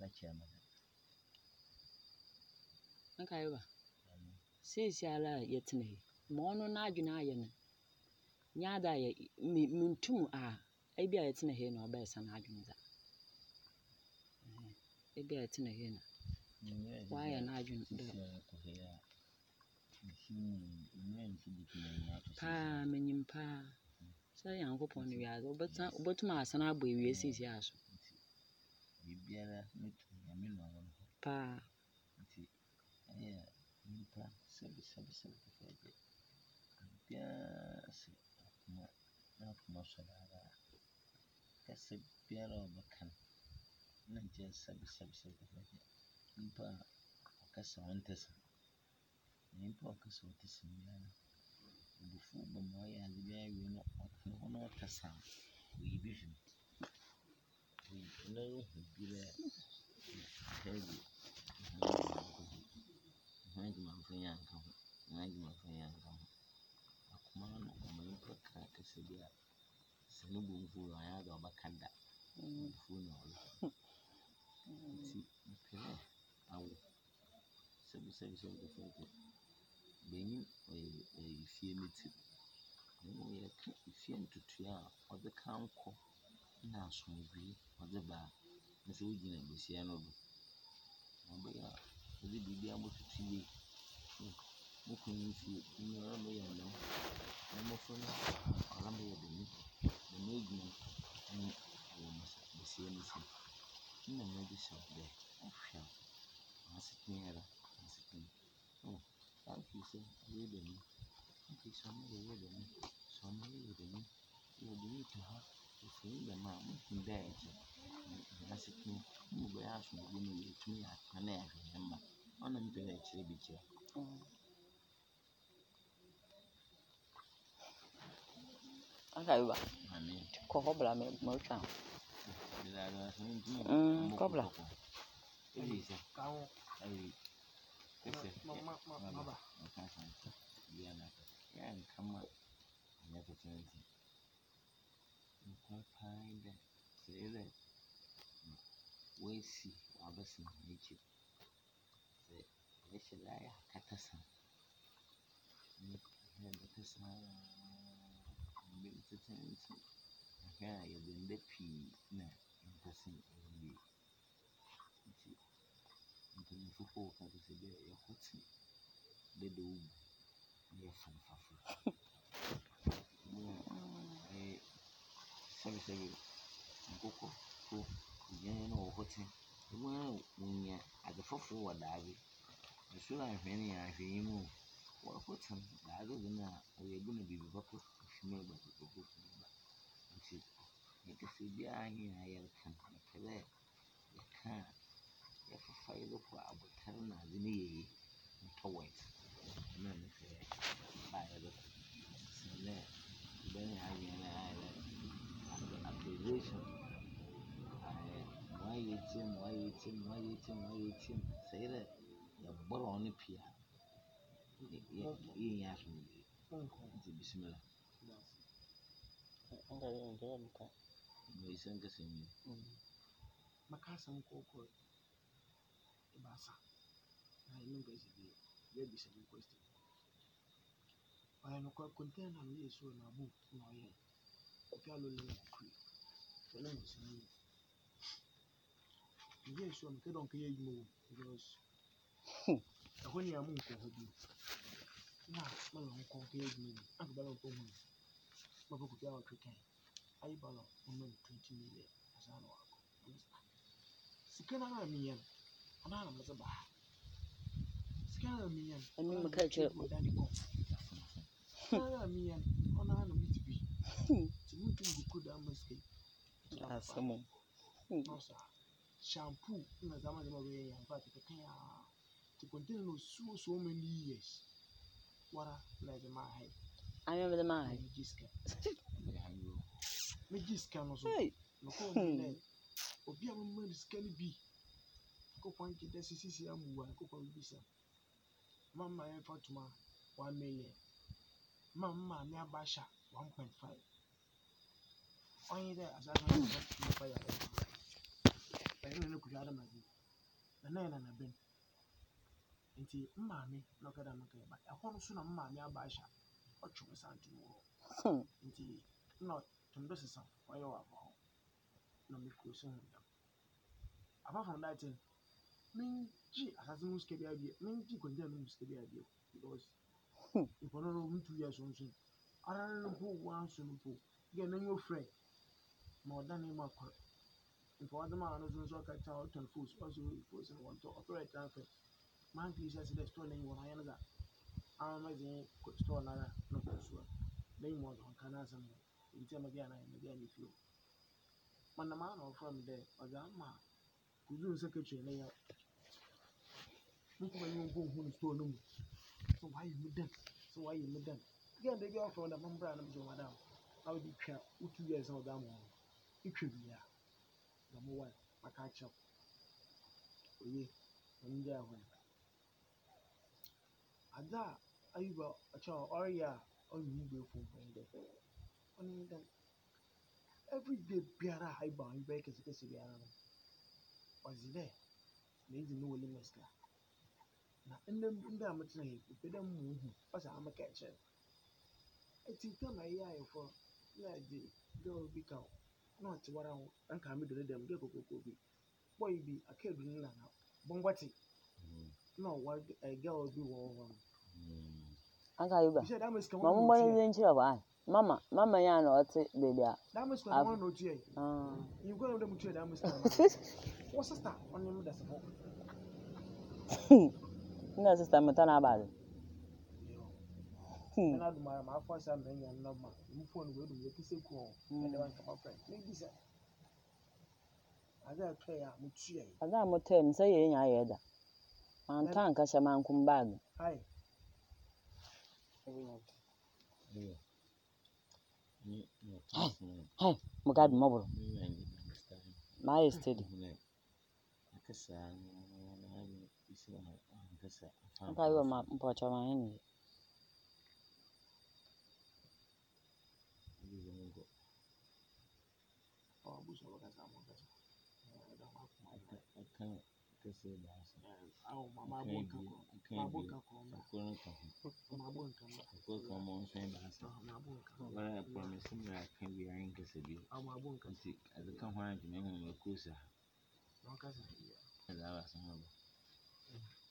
chairman. Okay, ba. Sisi ala yetina hi. Ma ono na adwene aye no. Nya da ye mintum a ebi a yetina hi na oba esa na adwene da. Ebi a yetina hi na. Why na adwene da. Pa menyim pa. Say yankopon no wiase obetuma asana abo ewie sisi aso. Bibiara metu ya me no no. Pa. Nti nipa sabi faje. Biara se na so dada. Kase biara obakan. Na je sabi faje. Nipa akasa wantesa. Nipa akasa wantesa biara. Bufu bomo ya bia wi no no tasa. We vision. We know bile heavy. Hangi mafanya nka. Akuma no mo proka kase bia. Senu bumfu aya ga bakanda. Bufu no olo. Ti pele awo. Sabi faje. Benyin fie meti. Mo ye ka fie ntutu a ode kanko na asomdwe ode ba nso wugina besia no do. Mo ya ode bibia mo tutu yi. Mo kun fie ni ora mo ya no. Mo fo no ora mo ya deni. Na mo gina ni wo masa besia ni si. Na mo bi so de afia. Asitin era. Oh, thank you sir. You deni. Thank you so much. You deni. So much you deni. You deni to have to find the man in there. Asitin mo be aso mo ni etumi akana ya hemma. Ona mpe na chire bi chire. Okay ba. Amen. Ko hobla me mo twa. Kobla. Elisa. Kawo. Ai. Mama. Diana. Ya nkama. Ya potenti. Nkwa painde. Sele. Wesi wabasi nichi. Se yeshila ya katasa. Ni katasa. Mbili tutenti. Akaya yabende pi na mpasi ewe. Nti mfuko kabisa be ya hoti. Bedo ubu. Ya fanfafu. Sabi. Nkoko ko yen no hoti. Mo nya adefofo wadawe. Esura ahwene ya ahwemu. Wa hotam daado na oyebu na bibi bako fime ba ko. Nti ekese bia anyi na ya kan pele ya kan ya fafa ile ko abotar na azini yeyi towet na ne fe ba ya do sele ben anyi na ala accusation why you team say that ya boro on pia ya so nti bismillah Ndio mka. Mo isenga semi. Makasa mkoko. Ibasa. Na ino gezi bi. Ye bi some question. Oya no kwa container no yeso na boot na oye. Opia lo le kri. Fele mo sini. Yeso no ke don ke ye yimo because when you are munko hobi. Na malo nko ke ye yimo. Aka balo ko hu. Mabo ko pia wa twekan. Ayi balo mo 20 million. Asana wa. Understand? Sikana na miyan. Ana na maza ba. Sikana miyan. Ani maka che. Sikana miyan. Ona na mitibi. Timuntu ngukuda amaske. Asamo. Nosa. Shampoo na zama we ya mpa kan ya. To continue no so many years. Wara na de ma hai. Ayo de ma hai. Mejiska no so. No ko mi obi a mo riska ni bi. Ko kwanki da sisi amuwa ko kwa bisa. Mama ya fatuma 1 million. Mama ni abasha 1.5. Onye there as I don't fire. ɛyɛ no kuhwa adam adi na na yɛ na bɛn nti mmaame na ɔka da maka ba ɛhɔ no so na mmaame aba ahyɛ ɔtwe santum wɔ nti na tum do sesa ɔyɛ wɔ abɔ hɔ na mekuro so ho dam apart from that mengye asase mu sika bi abie mengye kwagya no mu sika bi abie because nkɔno no 2 years nso ara no mpo wanso no mpo yɛ na nyɛ frɛ ma ɔda ne mu akɔ nti ɔde ma ano nso ɔka kyerɛ ɔtɔn foods ɔso foods no wɔntɔ ɔtɔrɔ transfer man please sɛ the store na yi wɔ no ayɛ no da ama dze store na na kɔ so na yi mu ɔdɔ nka na asɛm nti ama bi ana bi ana fio mana ma na ɔfrɛ me dɛ ɔdze ama kuzu secretary na yɛ mko ba yi mpo hu no store no mu so why you made them so why you made them again they go from the membra na mjo madam how di twa 2 years na ɔdze ama ɔno itwa bia number 1 maka kyerɛ oye nja hɔ ada ayuba acha ɔreyɛ a ɔnyi gbe fom ndɛ ɔno dɛ every day biara ayuba ayuba kɛse biara no ɔdze dɛ na edi no wole meska na ndɛ ametena yi pɛdɛ mu hu ɔsɛ amaka kyerɛ eti kama yɛ ayɛfo na de girl bi ka na ɔte wara ho anka me do ne dem de kokoko bi boy bi akedu ne na bongwati no wa girl bi wɔ hɔ no Anka Yuba. Bishɛ da meska Mama mo ni nkyerɛ ba. Mama ya na ɔte baby a. da meska no no tie. You go dem tie da meska. Wo sister on him da sefo. Ina sister meta na ba. Na do ma afọ sa me nya na ma. Mu phone we do we kise ku o. Na da wan kama friend. Maybe sir. Ada twa ya mu tie. Ada mo tem sɛ yɛ nya yɛ da. Antan ka hyɛ mankum bag. Hi. Hey, Mugad Mobile. My steady. Anka Yuba ma mpocha ma ni.